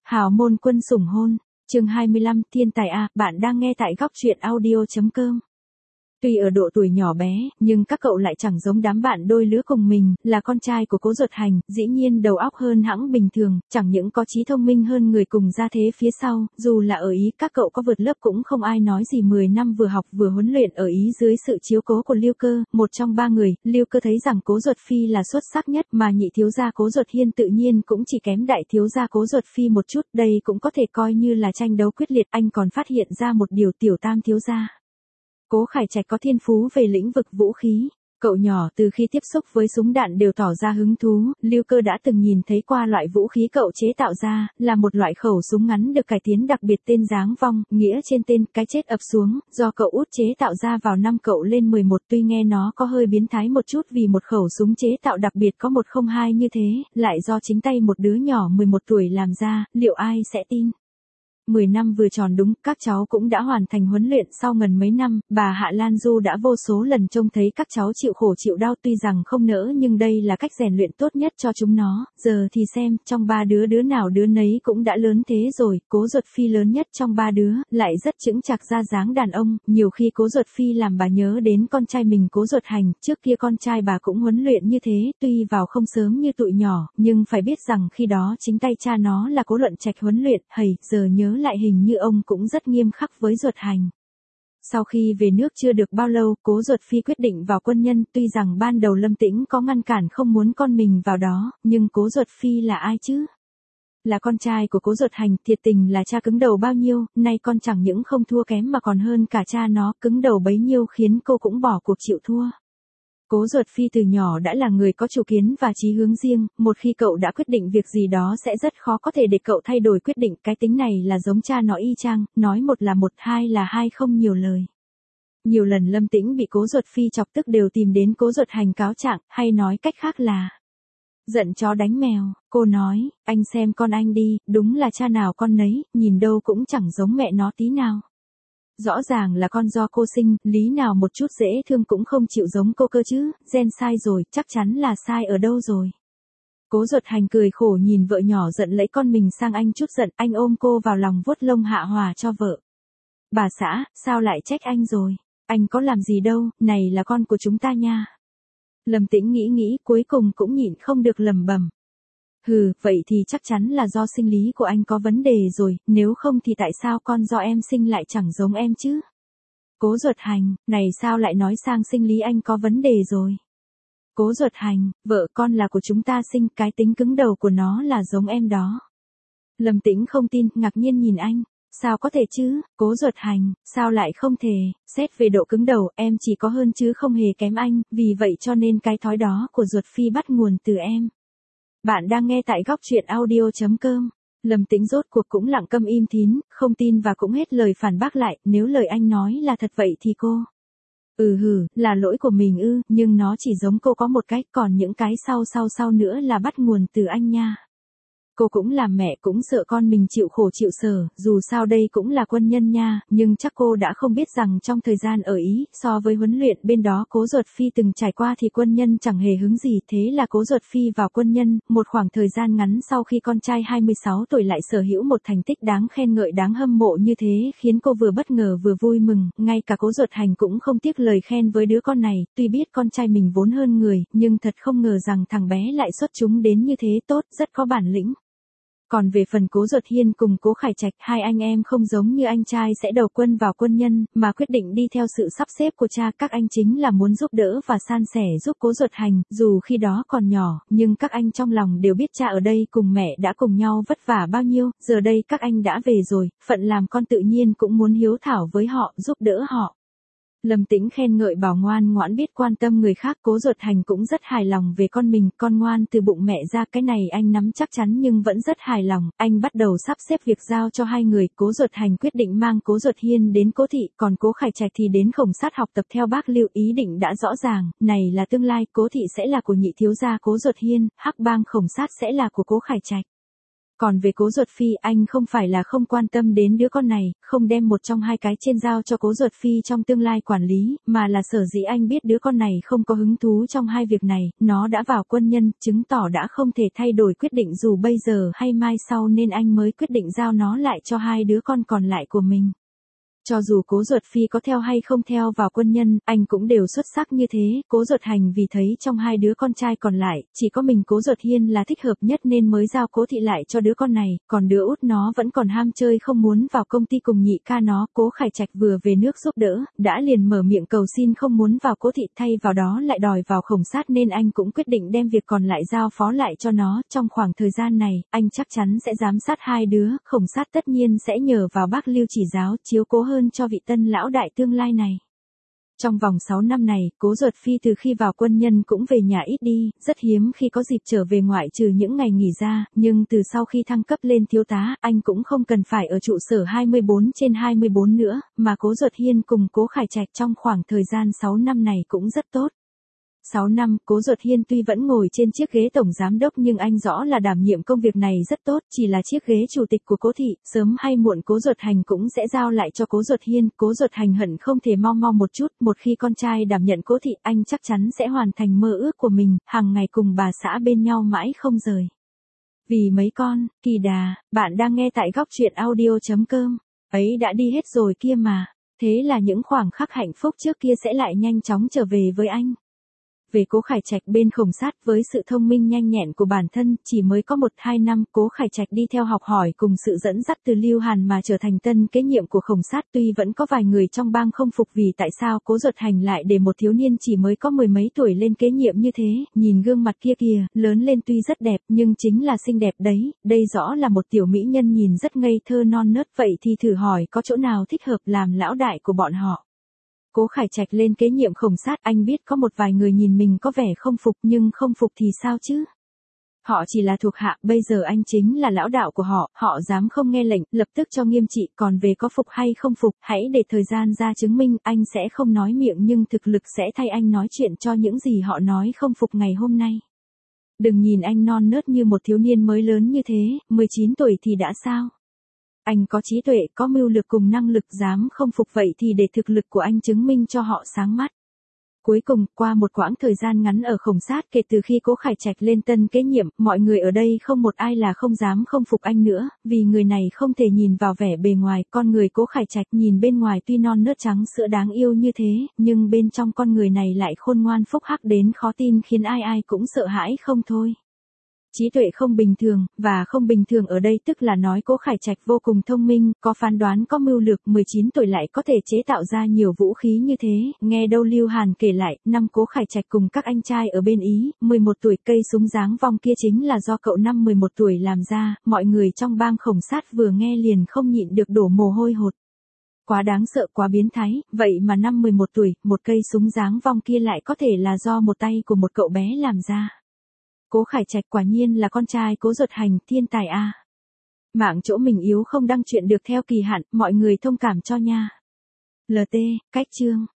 Hào môn quân sủng hôn, chương 25, thiên tài A, bạn đang nghe tại góc truyện audio.com. Tuy ở độ tuổi nhỏ bé, nhưng các cậu lại chẳng giống đám bạn đôi lứa cùng mình, là con trai của Cố Duật Hành, dĩ nhiên đầu óc hơn hẵng bình thường, chẳng những có trí thông minh hơn người cùng gia thế phía sau, dù là ở Ý các cậu có vượt lớp cũng không ai nói gì. 10 năm vừa học vừa huấn luyện ở Ý dưới sự chiếu cố của Lưu Cơ, một trong ba người, Lưu Cơ thấy rằng Cố Duật Phi là xuất sắc nhất, mà nhị thiếu gia Cố Duật Hiên tự nhiên cũng chỉ kém đại thiếu gia Cố Duật Phi một chút, đây cũng có thể coi như là tranh đấu quyết liệt. Anh còn phát hiện ra một điều, tiểu tam thiếu gia Cố Khải Trạch có thiên phú về lĩnh vực vũ khí. Cậu nhỏ từ khi tiếp xúc với súng đạn đều tỏ ra hứng thú, Lưu Cơ đã từng nhìn thấy qua loại vũ khí cậu chế tạo ra, là một loại khẩu súng ngắn được cải tiến đặc biệt tên Giáng Vong, nghĩa trên tên cái chết ập xuống, do cậu út chế tạo ra vào năm cậu lên 11. Tuy nghe nó có hơi biến thái một chút vì một khẩu súng chế tạo đặc biệt có 102 như thế, lại do chính tay một đứa nhỏ 11 tuổi làm ra, liệu ai sẽ tin? 10 năm vừa tròn đúng, các cháu cũng đã hoàn thành huấn luyện. Sau gần mấy năm, bà Hạ Lan Du đã vô số lần trông thấy các cháu chịu khổ chịu đau, tuy rằng không nỡ nhưng đây là cách rèn luyện tốt nhất cho chúng nó. Giờ thì xem, trong ba đứa đứa nào đứa nấy cũng đã lớn thế rồi. Cố Duật Phi lớn nhất trong ba đứa, lại rất chững chạc ra dáng đàn ông, nhiều khi Cố Duật Phi làm bà nhớ đến con trai mình Cố Duật Hành, trước kia con trai bà cũng huấn luyện như thế, tuy vào không sớm như tụi nhỏ, nhưng phải biết rằng khi đó chính tay cha nó là Cố Luận Trạch huấn luyện. Giờ nhớ lại hình như ông cũng rất nghiêm khắc với Duật Hành. Sau khi về nước chưa được bao lâu, Cố Duật Phi quyết định vào quân nhân, tuy rằng ban đầu Lâm Tĩnh có ngăn cản không muốn con mình vào đó, nhưng Cố Duật Phi là ai chứ? Là con trai của Cố Duật Hành, thiệt tình là cha cứng đầu bao nhiêu, nay con chẳng những không thua kém mà còn hơn cả cha nó, cứng đầu bấy nhiêu khiến cô cũng bỏ cuộc chịu thua. Cố Duật Phi từ nhỏ đã là người có chủ kiến và chí hướng riêng, một khi cậu đã quyết định việc gì đó sẽ rất khó có thể để cậu thay đổi quyết định, cái tính này là giống cha nó y chang, nói một là một, hai là hai, không nhiều lời. Nhiều lần Lâm Tĩnh bị Cố Duật Phi chọc tức đều tìm đến Cố Duật Hành cáo trạng, hay nói cách khác là giận chó đánh mèo. Cô nói, anh xem con anh đi, đúng là cha nào con nấy, nhìn đâu cũng chẳng giống mẹ nó tí nào. Rõ ràng là con do cô sinh, lý nào một chút dễ thương cũng không chịu giống cô cơ chứ, gen sai rồi, chắc chắn là sai ở đâu rồi. Cố Duật Hành cười khổ nhìn vợ nhỏ giận lấy con mình sang anh chút giận, anh ôm cô vào lòng vuốt lông hạ hòa cho vợ. Bà xã, sao lại trách anh rồi? Anh có làm gì đâu, này là con của chúng ta nha. Lâm Tĩnh nghĩ cuối cùng cũng nhịn không được lẩm bẩm. Vậy thì chắc chắn là do sinh lý của anh có vấn đề rồi, nếu không thì tại sao con do em sinh lại chẳng giống em chứ? Cố Duật Hành, này sao lại nói sang sinh lý anh có vấn đề rồi? Cố Duật Hành, vợ con là của chúng ta sinh, cái tính cứng đầu của nó là giống em đó. Lâm Tĩnh không tin, ngạc nhiên nhìn anh. Sao có thể chứ? Cố Duật Hành, sao lại không thể? Xét về độ cứng đầu, em chỉ có hơn chứ không hề kém anh, vì vậy cho nên cái thói đó của Duật Phi bắt nguồn từ em. Bạn đang nghe tại góc truyện audio.com. Lâm Tĩnh rốt cuộc cũng lặng câm im thín, không tin và cũng hết lời phản bác lại, nếu lời anh nói là thật vậy thì cô. Là lỗi của mình nhưng nó chỉ giống cô có một cách, còn những cái sau nữa là bắt nguồn từ anh nha. Cô cũng làm mẹ cũng sợ con mình chịu khổ chịu sở, dù sao đây cũng là quân nhân nha, nhưng chắc cô đã không biết rằng trong thời gian ở Ý, so với huấn luyện bên đó Cố Duật Phi từng trải qua thì quân nhân chẳng hề hứng gì, thế là Cố Duật Phi vào quân nhân, một khoảng thời gian ngắn sau khi con trai 26 tuổi lại sở hữu một thành tích đáng khen ngợi đáng hâm mộ như thế, khiến cô vừa bất ngờ vừa vui mừng, ngay cả Cố Duật Hành cũng không tiếc lời khen với đứa con này, tuy biết con trai mình vốn hơn người, nhưng thật không ngờ rằng thằng bé lại xuất chúng đến như thế, tốt, rất có bản lĩnh. Còn về phần Cố Duật Hiên cùng Cố Khải Trạch, hai anh em không giống như anh trai sẽ đầu quân vào quân nhân, mà quyết định đi theo sự sắp xếp của cha, các anh chính là muốn giúp đỡ và san sẻ giúp Cố Duật Hành, dù khi đó còn nhỏ, nhưng các anh trong lòng đều biết cha ở đây cùng mẹ đã cùng nhau vất vả bao nhiêu, giờ đây các anh đã về rồi, phận làm con tự nhiên cũng muốn hiếu thảo với họ, giúp đỡ họ. Lâm Tĩnh khen ngợi bảo ngoan ngoãn biết quan tâm người khác, Cố Duật Hành cũng rất hài lòng về con mình, con ngoan từ bụng mẹ ra, cái này anh nắm chắc chắn nhưng vẫn rất hài lòng, anh bắt đầu sắp xếp việc giao cho hai người, Cố Duật Hành quyết định mang Cố Duật Hiên đến Cố Thị, còn Cố Khải Trạch thì đến Khổng Sát học tập theo bác Lưu, ý định đã rõ ràng, này là tương lai, Cố Thị sẽ là của nhị thiếu gia Cố Duật Hiên, Hắc Bang Khổng Sát sẽ là của Cố Khải Trạch. Còn về Cố Duật Phi, anh không phải là không quan tâm đến đứa con này, không đem một trong hai cái trên giao cho Cố Duật Phi trong tương lai quản lý, mà là sở dĩ anh biết đứa con này không có hứng thú trong hai việc này, nó đã vào quân nhân, chứng tỏ đã không thể thay đổi quyết định dù bây giờ hay mai sau nên anh mới quyết định giao nó lại cho hai đứa con còn lại của mình. Cho dù Cố Duật Phi có theo hay không theo vào quân nhân, anh cũng đều xuất sắc như thế. Cố Duật Hành vì thấy trong hai đứa con trai còn lại, chỉ có mình Cố Duật Hiên là thích hợp nhất nên mới giao Cố Thị lại cho đứa con này, còn đứa út nó vẫn còn ham chơi không muốn vào công ty cùng nhị ca nó. Cố Khải Trạch vừa về nước giúp đỡ, đã liền mở miệng cầu xin không muốn vào Cố Thị, thay vào đó lại đòi vào Khổng Sát nên anh cũng quyết định đem việc còn lại giao phó lại cho nó. Trong khoảng thời gian này, anh chắc chắn sẽ giám sát hai đứa, Khổng Sát tất nhiên sẽ nhờ vào bác Lưu chỉ giáo chiếu cố hơn cho vị tân lão đại tương lai này. Trong vòng 6 năm này, Cố Duật Phi từ khi vào quân nhân cũng về nhà ít đi, rất hiếm khi có dịp trở về ngoại trừ những ngày nghỉ ra, nhưng từ sau khi thăng cấp lên thiếu tá, anh cũng không cần phải ở trụ sở 24/24 nữa, mà Cố Duật Hiên cùng Cố Khải Trạch trong khoảng thời gian 6 năm này cũng rất tốt. 6 năm, Cố Duật Hiên tuy vẫn ngồi trên chiếc ghế tổng giám đốc nhưng anh rõ là đảm nhiệm công việc này rất tốt, chỉ là chiếc ghế chủ tịch của Cố Thị, sớm hay muộn Cố Duật Hành cũng sẽ giao lại cho Cố Duật Hiên. Cố Duật Hành hận không thể mau mau một chút, một khi con trai đảm nhận Cố Thị, anh chắc chắn sẽ hoàn thành mơ ước của mình, hàng ngày cùng bà xã bên nhau mãi không rời. Vì mấy con, Kỳ Đà, bạn đang nghe tại góc truyện audio.com. Ấy đã đi hết rồi kia mà, thế là những khoảng khắc hạnh phúc trước kia sẽ lại nhanh chóng trở về với anh. Về Cố Khải Trạch bên Khổng Sát, với sự thông minh nhanh nhẹn của bản thân, chỉ mới có 1-2 năm, Cố Khải Trạch đi theo học hỏi cùng sự dẫn dắt từ Lưu Hàn mà trở thành tân kế nhiệm của Khổng Sát. Tuy vẫn có vài người trong bang không phục vì tại sao Cố Duật Hành lại để một thiếu niên chỉ mới có mười mấy tuổi lên kế nhiệm như thế, nhìn gương mặt kia kìa, lớn lên tuy rất đẹp nhưng chính là xinh đẹp đấy, đây rõ là một tiểu mỹ nhân nhìn rất ngây thơ non nớt, vậy thì thử hỏi có chỗ nào thích hợp làm lão đại của bọn họ. Cố Khải Trạch lên kế nhiệm Khổng Sát, anh biết có một vài người nhìn mình có vẻ không phục nhưng không phục thì sao chứ? Họ chỉ là thuộc hạ, bây giờ anh chính là lão đạo của họ, họ dám không nghe lệnh, lập tức cho nghiêm trị, còn về có phục hay không phục, hãy để thời gian ra chứng minh, anh sẽ không nói miệng nhưng thực lực sẽ thay anh nói chuyện cho những gì họ nói không phục ngày hôm nay. Đừng nhìn anh non nớt như một thiếu niên mới lớn như thế, 19 tuổi thì đã sao? Anh có trí tuệ, có mưu lược cùng năng lực, dám không phục vậy thì để thực lực của anh chứng minh cho họ sáng mắt. Cuối cùng, qua một quãng thời gian ngắn ở Khổng Sát kể từ khi Cố Khải Trạch lên tân kế nhiệm, mọi người ở đây không một ai là không dám không phục anh nữa, vì người này không thể nhìn vào vẻ bề ngoài, con người Cố Khải Trạch nhìn bên ngoài tuy non nớt trắng sữa đáng yêu như thế, nhưng bên trong con người này lại khôn ngoan phúc hắc đến khó tin khiến ai ai cũng sợ hãi không thôi. Trí tuệ không bình thường, và không bình thường ở đây tức là nói Cố Khải Trạch vô cùng thông minh, có phán đoán, có mưu lược, 19 tuổi lại có thể chế tạo ra nhiều vũ khí như thế. Nghe đâu Lưu Hàn kể lại, năm Cố Khải Trạch cùng các anh trai ở bên Ý, 11 tuổi, cây súng dáng vong kia chính là do cậu năm 11 tuổi làm ra. Mọi người trong bang Khổng Sát vừa nghe liền không nhịn được đổ mồ hôi hột. Quá đáng sợ, quá biến thái, vậy mà năm 11 tuổi, một cây súng dáng vong kia lại có thể là do một tay của một cậu bé làm ra. Cố Khải Trạch quả nhiên là con trai Cố Duật Hành, thiên tài a. Mạng chỗ mình yếu không đăng chuyện được theo kỳ hạn, mọi người thông cảm cho nha. LT, cách chương.